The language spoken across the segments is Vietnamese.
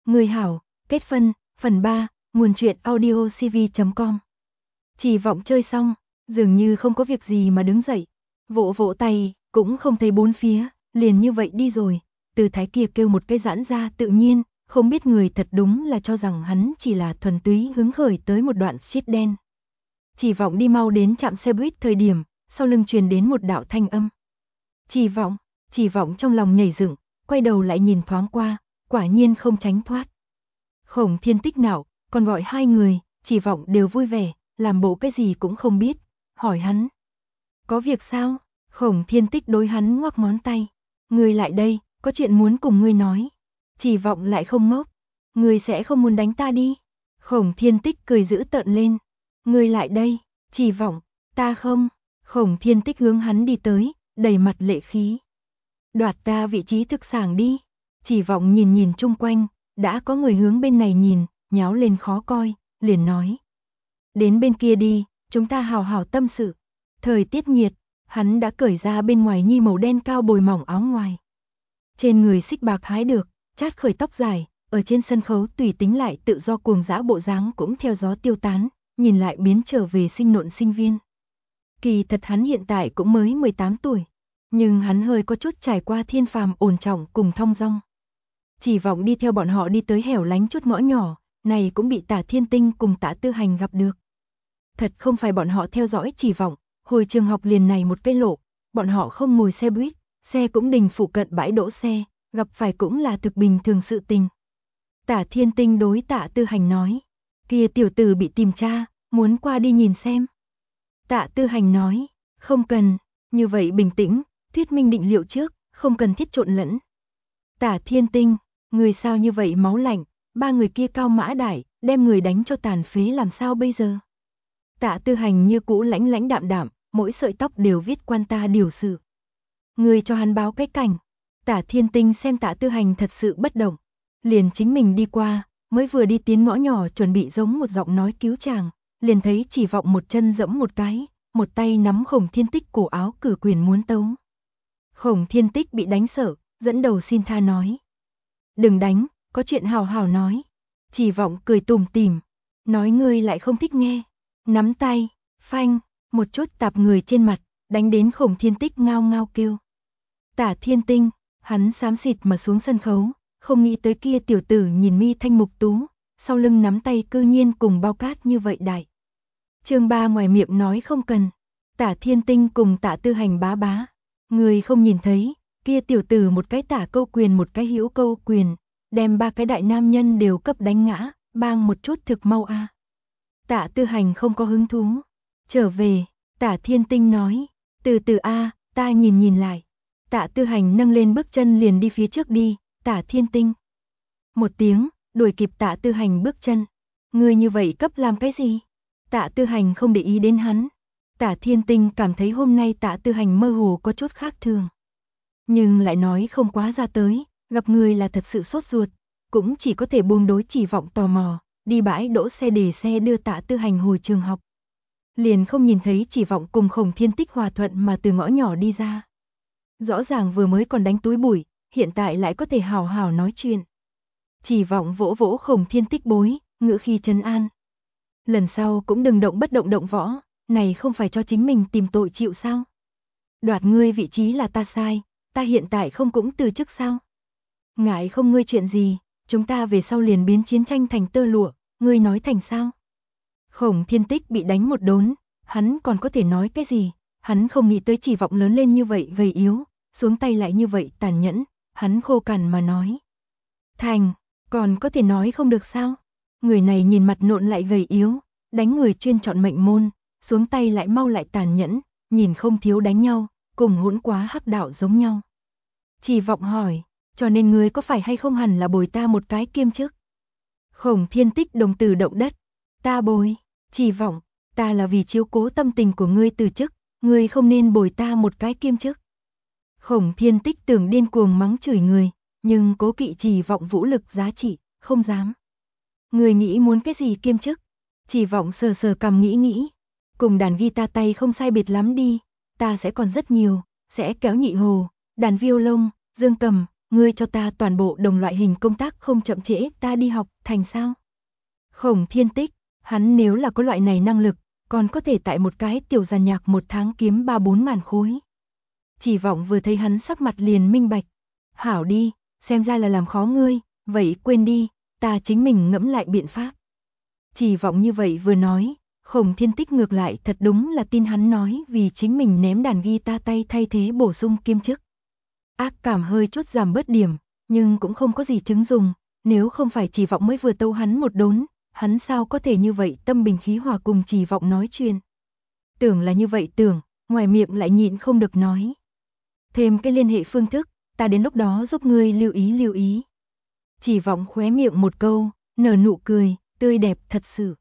Người hảo, kết phân, phần 3, nguồn truyện audio cv.com. Chỉ vọng chơi xong, dường như không có việc gì mà đứng dậy. Vỗ vỗ tay, cũng không thấy bốn phía, liền như vậy đi rồi. Từ thái kia kêu một cái giãn ra tự nhiên, không biết người thật đúng là cho rằng hắn chỉ là thuần túy hứng khởi tới một đoạn shit đen. Chỉ vọng đi mau đến trạm xe buýt thời điểm, sau lưng truyền đến một đạo thanh âm. Chỉ vọng trong lòng nhảy dựng, quay đầu lại nhìn thoáng qua, quả nhiên không tránh thoát. Khổng Thiên Tích nào, còn gọi hai người, Chỉ vọng đều vui vẻ, làm bộ cái gì cũng không biết, hỏi hắn. Có việc sao? Khổng Thiên Tích đối hắn ngoắc ngón tay. Ngươi lại đây, có chuyện muốn cùng ngươi nói. Chỉ vọng lại không ngốc. Ngươi sẽ không muốn đánh ta đi. Khổng Thiên Tích cười dữ tợn lên. Ngươi lại đây, Chỉ vọng, ta không. Khổng Thiên Tích hướng hắn đi tới, đầy mặt lệ khí. Đoạt ta vị trí thực sảng đi. Chỉ vọng nhìn nhìn chung quanh, đã có người hướng bên này nhìn, nháo lên khó coi, liền nói. Đến bên kia đi, chúng ta hào hào tâm sự. Thời tiết nhiệt, hắn đã cởi ra bên ngoài nhi màu đen cao bồi mỏng áo ngoài. Trên người xích bạc hái được, chát khởi tóc dài, ở trên sân khấu tùy tính lại tự do cuồng dã bộ dáng cũng theo gió tiêu tán, nhìn lại biến trở về sinh nộn sinh viên. Kỳ thật hắn hiện tại cũng mới 18 tuổi, nhưng hắn hơi có chút trải qua thiên phàm ổn trọng cùng thong dong. Chỉ vọng đi theo bọn họ đi tới hẻo lánh chút ngõ nhỏ, này cũng bị Tả Thiên Tinh cùng Tả Tư Hành gặp được. Thật không phải bọn họ theo dõi Chỉ vọng, hồi trường học liền này một cây lộ, bọn họ không ngồi xe buýt, xe cũng đình phụ cận bãi đỗ xe, gặp phải cũng là thực bình thường sự tình. Tả Thiên Tinh đối Tả Tư Hành nói, kia tiểu tử bị tìm tra, muốn qua đi nhìn xem. Tả Tư Hành nói, không cần, như vậy bình tĩnh, thuyết minh định liệu trước, không cần thiết trộn lẫn. Tả Thiên Tinh, người sao như vậy máu lạnh, ba người kia cao mã đại, đem người đánh cho tàn phế làm sao bây giờ? Tả Tư Hành như cũ lãnh lãnh đạm đạm, mỗi sợi tóc đều viết quan ta điều sự. Người cho hắn báo cái cảnh. Tả Thiên Tinh xem Tả Tư Hành thật sự bất động, liền chính mình đi qua, mới vừa đi tiến ngõ nhỏ chuẩn bị giống một giọng nói cứu chàng, liền thấy Chỉ vọng một chân dẫm một cái, một tay nắm Khổng Thiên Tích cổ áo cử quyền muốn tấu. Khổng Thiên Tích bị đánh sợ, dẫn đầu xin tha nói. Đừng đánh, có chuyện hào hào nói. Chỉ vọng cười tủm tỉm, nói ngươi lại không thích nghe. Nắm tay, phanh, một chút tạp người trên mặt, đánh đến Khổng Thiên Tích ngao ngao kêu. Tả Thiên Tinh, hắn xám xịt mà xuống sân khấu, không nghĩ tới kia tiểu tử nhìn mi thanh mục tú, sau lưng nắm tay cư nhiên cùng bao cát như vậy đại. Chương 3 ngoài miệng nói không cần, Tả Thiên Tinh cùng Tả Tư Hành bá bá. Người không nhìn thấy, kia tiểu tử một cái tả câu quyền một cái hữu câu quyền, đem ba cái đại nam nhân đều cấp đánh ngã, bang một chút thực mau a. Tả Tư Hành không có hứng thú. Trở về, Tả Thiên Tinh nói, từ từ a, ta nhìn lại. Tả Tư Hành nâng lên bước chân liền đi phía trước đi, Tả Thiên Tinh. Một tiếng, đuổi kịp Tả Tư Hành bước chân. Ngươi như vậy cấp làm cái gì? Tả Tư Hành không để ý đến hắn. Tả Thiên Tinh cảm thấy hôm nay Tả Tư Hành mơ hồ có chút khác thường. Nhưng lại nói không quá ra tới, gặp người là thật sự sốt ruột, cũng chỉ có thể buông đối Chỉ vọng tò mò, đi bãi đỗ xe để xe đưa Tả Tư Hành hồi trường học. Liền không nhìn thấy Chỉ vọng cùng Khổng Thiên Tích hòa thuận mà từ ngõ nhỏ đi ra. Rõ ràng vừa mới còn đánh túi bụi, hiện tại lại có thể hào hào nói chuyện. Chỉ vọng vỗ vỗ Khổng Thiên Tích bối, ngữ khí trấn an. Lần sau cũng đừng động bất động động võ, này không phải cho chính mình tìm tội chịu sao? Đoạt ngươi vị trí là ta sai, ta hiện tại không cũng từ chức sao? Ngại không ngươi chuyện gì, chúng ta về sau liền biến chiến tranh thành tơ lụa, ngươi nói thành sao? Khổng Thiên Tích bị đánh một đốn, hắn còn có thể nói cái gì? Hắn không nghĩ tới Chỉ vọng lớn lên như vậy gầy yếu, xuống tay lại như vậy tàn nhẫn, hắn khô cằn mà nói. Thành, còn có thể nói không được sao? Người này nhìn mặt nộn lại gầy yếu, đánh người chuyên chọn mệnh môn, xuống tay lại mau lại tàn nhẫn, nhìn không thiếu đánh nhau, cùng hỗn quá hắc đạo giống nhau. Chỉ vọng hỏi, cho nên ngươi có phải hay không hẳn là bồi ta một cái kiêm chức? Khổng Thiên Tích đồng từ động đất, ta bồi, Chỉ vọng, ta là vì chiếu cố tâm tình của ngươi từ chức, ngươi không nên bồi ta một cái kiêm chức. Khổng Thiên Tích tưởng điên cuồng mắng chửi người, nhưng cố kỵ Chỉ vọng vũ lực giá trị, không dám. Ngươi nghĩ muốn cái gì kiêm chức? Chỉ vọng sờ sờ cằm nghĩ, cùng đàn guitar tay không sai biệt lắm đi, ta sẽ còn rất nhiều, sẽ kéo nhị hồ, đàn violon, dương cầm, ngươi cho ta toàn bộ đồng loại hình công tác không chậm trễ, ta đi học, thành sao? Khổng Thiên Tích, hắn nếu là có loại này năng lực, còn có thể tại một cái tiểu giàn nhạc một tháng kiếm 3-4 ngàn khối. Chỉ Vọng vừa thấy hắn sắc mặt liền minh bạch. Hảo đi, xem ra là làm khó ngươi, vậy quên đi, ta chính mình ngẫm lại biện pháp. Chỉ Vọng như vậy vừa nói, Khổng Thiên Tích ngược lại thật đúng là tin hắn nói vì chính mình ném đàn guitar tay thay thế bổ sung kiêm chức. Ác cảm hơi chút giảm bớt điểm, nhưng cũng không có gì chứng dùng, nếu không phải Chỉ Vọng mới vừa tâu hắn một đốn, hắn sao có thể như vậy tâm bình khí hòa cùng Chỉ Vọng nói chuyện. Tưởng là như vậy tưởng, ngoài miệng lại nhịn không được nói. Thêm cái liên hệ phương thức, ta đến lúc đó giúp ngươi lưu ý. Chỉ Vọng khóe miệng một câu, nở nụ cười, tươi đẹp thật sự.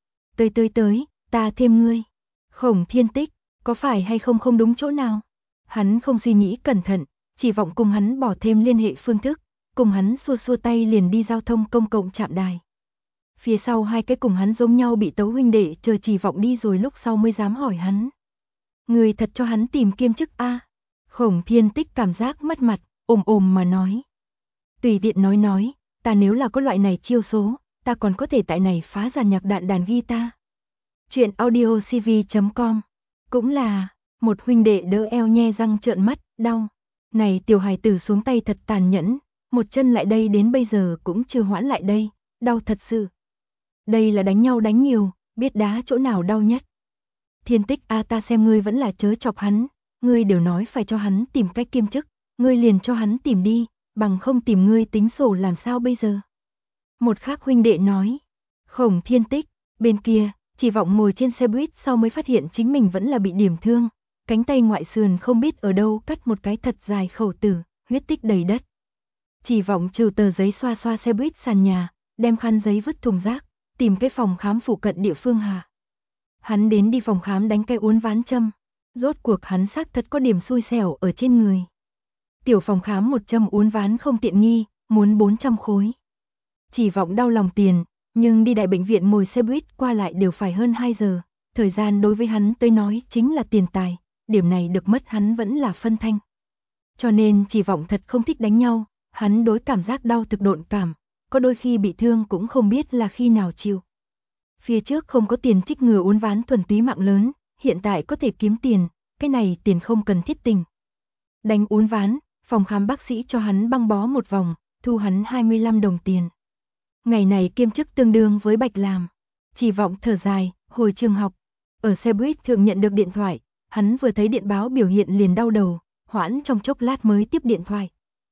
Tới, ta thêm ngươi. Khổng Thiên Tích, có phải hay không không đúng chỗ nào? Hắn không suy nghĩ cẩn thận, Chỉ Vọng cùng hắn bỏ thêm liên hệ phương thức, cùng hắn xua tay liền đi giao thông công cộng trạm đài. Phía sau hai cái cùng hắn giống nhau bị tấu huynh đệ chờ Chỉ Vọng đi rồi lúc sau mới dám hỏi hắn. Người thật cho hắn tìm kiêm chức a? Khổng Thiên Tích cảm giác mất mặt, ồm mà nói. Tùy tiện nói, ta nếu là có loại này chiêu số, ta còn có thể tại này phá giàn nhạc đàn guitar. Chuyện audiocv.com. Cũng là, một huynh đệ đỡ eo nhe răng trợn mắt, đau. Này tiểu hài tử xuống tay thật tàn nhẫn, một chân lại đây đến bây giờ cũng chưa hoãn lại đây, đau thật sự. Đây là đánh nhau đánh nhiều, biết đá chỗ nào đau nhất. Thiên Tích a, ta xem ngươi vẫn là chớ chọc hắn, ngươi đều nói phải cho hắn tìm cách kiêm chức, ngươi liền cho hắn tìm đi, bằng không tìm ngươi tính sổ làm sao bây giờ. Một khác huynh đệ nói. Khổng Thiên Tích, bên kia, Chỉ Vọng ngồi trên xe buýt sau mới phát hiện chính mình vẫn là bị điểm thương, cánh tay ngoại sườn không biết ở đâu cắt một cái thật dài khẩu tử, huyết tích đầy đất. Chỉ Vọng trừ tờ giấy xoa xoa xe buýt sàn nhà, đem khăn giấy vứt thùng rác, tìm cái phòng khám phụ cận địa phương hạ. Hắn đến đi phòng khám đánh cái uốn ván châm, rốt cuộc hắn xác thật có điểm xui xẻo ở trên người. Tiểu phòng khám một châm uốn ván không tiện nghi, muốn 400 khối. Chỉ Vọng đau lòng tiền, nhưng đi đại bệnh viện ngồi xe buýt qua lại đều phải hơn 2 giờ, thời gian đối với hắn tới nói chính là tiền tài, điểm này được mất hắn vẫn là phân thanh. Cho nên Chỉ Vọng thật không thích đánh nhau, hắn đối cảm giác đau thực độn cảm, có đôi khi bị thương cũng không biết là khi nào chịu. Phía trước không có tiền trích ngừa uốn ván thuần túy mạng lớn, hiện tại có thể kiếm tiền, cái này tiền không cần thiết tình. Đánh uốn ván, phòng khám bác sĩ cho hắn băng bó một vòng, thu hắn 25 đồng tiền. Ngày này kiêm chức tương đương với bạch làm. Chỉ Vọng thở dài, hồi trường học. Ở xe buýt thượng nhận được điện thoại, hắn vừa thấy điện báo biểu hiện liền đau đầu, hoãn trong chốc lát mới tiếp điện thoại.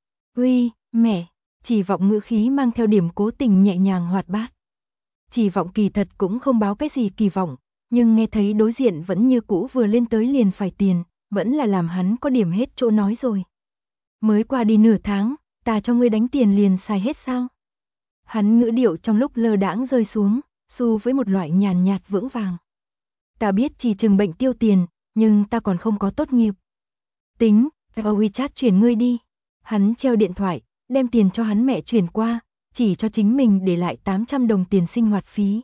Uy, mẹ, Chỉ Vọng ngữ khí mang theo điểm cố tình nhẹ nhàng hoạt bát. Chỉ Vọng kỳ thật cũng không báo cái gì kỳ vọng, nhưng nghe thấy đối diện vẫn như cũ vừa lên tới liền phải tiền, vẫn là làm hắn có điểm hết chỗ nói rồi. Mới qua đi nửa tháng, ta cho ngươi đánh tiền liền xài hết sao? Hắn ngữ điệu trong lúc lơ đãng rơi xuống, xu với một loại nhàn nhạt vững vàng. Ta biết chỉ chừng bệnh tiêu tiền, nhưng ta còn không có tốt nghiệp. Tính, ta WeChat chuyển ngươi đi. Hắn treo điện thoại, đem tiền cho hắn mẹ chuyển qua, chỉ cho chính mình để lại 800 đồng tiền sinh hoạt phí.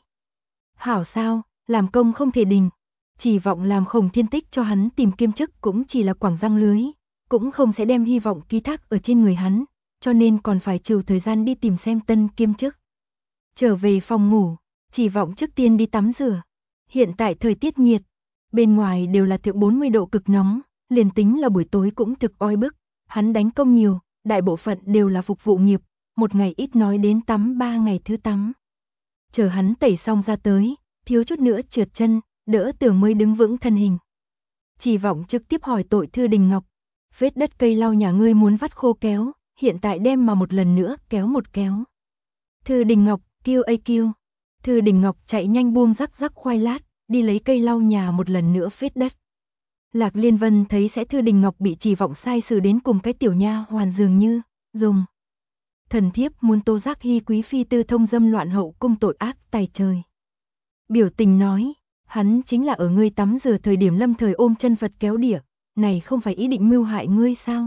Hảo sao, làm công không thể đình. Chỉ Vọng làm Khổng Thiên Tích cho hắn tìm kiêm chức cũng chỉ là quảng răng lưới, cũng không sẽ đem hy vọng ký thác ở trên người hắn, cho nên còn phải trừ thời gian đi tìm xem tân kiêm chức. Trở về phòng ngủ, Chỉ Vọng trước tiên đi tắm rửa. Hiện tại thời tiết nhiệt, bên ngoài đều là thượng 40 độ cực nóng, liền tính là buổi tối cũng thực oi bức, hắn đánh công nhiều, đại bộ phận đều là phục vụ nghiệp, một ngày ít nói đến tắm 3 ngày thứ tắm. Chờ hắn tẩy xong ra tới, thiếu chút nữa trượt chân, đỡ tưởng mới đứng vững thân hình. Chỉ Vọng trực tiếp hỏi tội Thư Đình Ngọc, vết đất cây lau nhà ngươi muốn vắt khô kéo, hiện tại đem mà một lần nữa kéo một kéo. Thư Đình Ngọc, kêu. Thư Đình Ngọc chạy nhanh buông rắc khoai lát, đi lấy cây lau nhà một lần nữa phết đất. Lạc Liên Vân thấy sẽ Thư Đình Ngọc bị Chỉ Vọng sai xử đến cùng cái tiểu nha hoàn dường như, dùng. Thần thiếp muốn tố giác Hy quý phi tư thông dâm loạn hậu cung tội ác tày trời. Biểu tình nói, hắn chính là ở ngươi tắm rửa thời điểm lâm thời ôm chân Phật kéo đĩa, này không phải ý định mưu hại ngươi sao?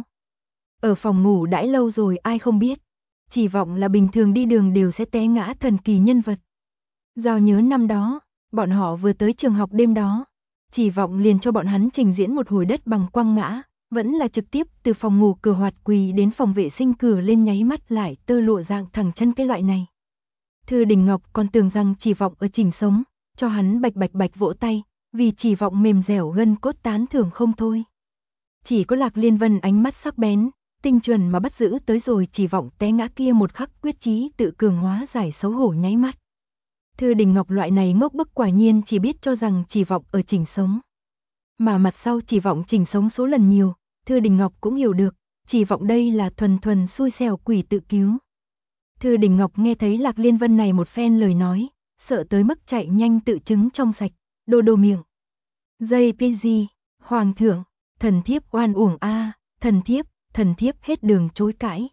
Ở phòng ngủ đãi lâu rồi ai không biết, Chỉ Vọng là bình thường đi đường đều sẽ té ngã thần kỳ nhân vật. Giao nhớ năm đó, bọn họ vừa tới trường học đêm đó, Chỉ Vọng liền cho bọn hắn trình diễn một hồi đất bằng quăng ngã, vẫn là trực tiếp từ phòng ngủ cửa hoạt quỳ đến phòng vệ sinh cửa lên nháy mắt lại tơ lụa dạng thẳng chân cái loại này. Thư Đình Ngọc còn tưởng rằng Chỉ Vọng ở chỉnh sống, cho hắn bạch bạch bạch vỗ tay, vì Chỉ Vọng mềm dẻo gân cốt tán thưởng không thôi. Chỉ có Lạc Liên Vân ánh mắt sắc bén, tinh chuẩn mà bắt giữ tới rồi Chỉ Vọng té ngã kia một khắc quyết chí tự cường hóa giải xấu hổ nháy mắt. Thư Đình Ngọc loại này ngốc bức quả nhiên chỉ biết cho rằng Chỉ Vọng ở chỉnh sống. Mà mặt sau Chỉ Vọng chỉnh sống số lần nhiều, Thư Đình Ngọc cũng hiểu được, Chỉ Vọng đây là thuần thuần xui xẻo quỷ tự cứu. Thư Đình Ngọc nghe thấy Lạc Liên Vân này một phen lời nói, sợ tới mức chạy nhanh tự chứng trong sạch, đồ miệng. JPG, Hoàng thượng, thần thiếp oan uổng a, thần thiếp hết đường chối cãi.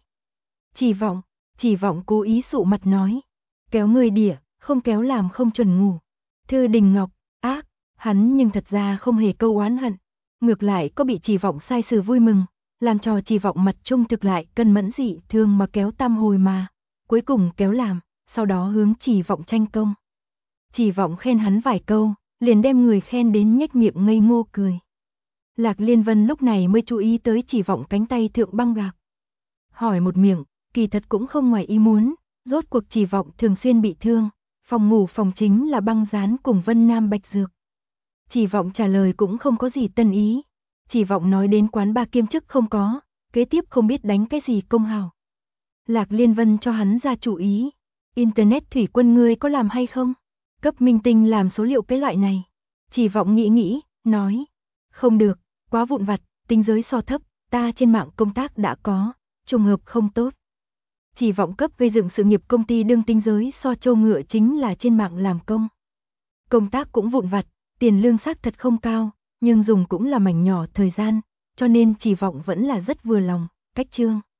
Chỉ Vọng cố ý sụ mặt nói, kéo người đỉa, không kéo làm không chuẩn ngủ. Thư Đình Ngọc, ác, hắn nhưng thật ra không hề câu oán hận, ngược lại có bị Chỉ Vọng sai xử vui mừng, làm cho Chỉ Vọng mặt trung thực lại cân mẫn dị thương mà kéo tam hồi mà, cuối cùng kéo làm, sau đó hướng Chỉ Vọng tranh công. Chỉ Vọng khen hắn vài câu, liền đem người khen đến nhếch miệng ngây ngô cười. Lạc Liên Vân lúc này mới chú ý tới Chỉ Vọng cánh tay thượng băng gạc. Hỏi một miệng, kỳ thật cũng không ngoài ý muốn, rốt cuộc Chỉ Vọng thường xuyên bị thương, phòng ngủ phòng chính là băng dán cùng Vân Nam Bạch Dược. Chỉ Vọng trả lời cũng không có gì tân ý. Chỉ Vọng nói đến quán ba kiêm chức không có, kế tiếp không biết đánh cái gì công hào. Lạc Liên Vân cho hắn ra chủ ý. Internet thủy quân ngươi có làm hay không? Cấp minh tinh làm số liệu cái loại này. Chỉ Vọng nghĩ, nói. Không được, quá vụn vặt, tinh giới so thấp, ta trên mạng công tác đã có, trùng hợp không tốt. Chỉ Vọng cấp gây dựng sự nghiệp công ty đương tinh giới so châu ngựa chính là trên mạng làm công. Công tác cũng vụn vặt, tiền lương xác thật không cao, nhưng dùng cũng là mảnh nhỏ thời gian, cho nên Chỉ Vọng vẫn là rất vừa lòng, cách chương.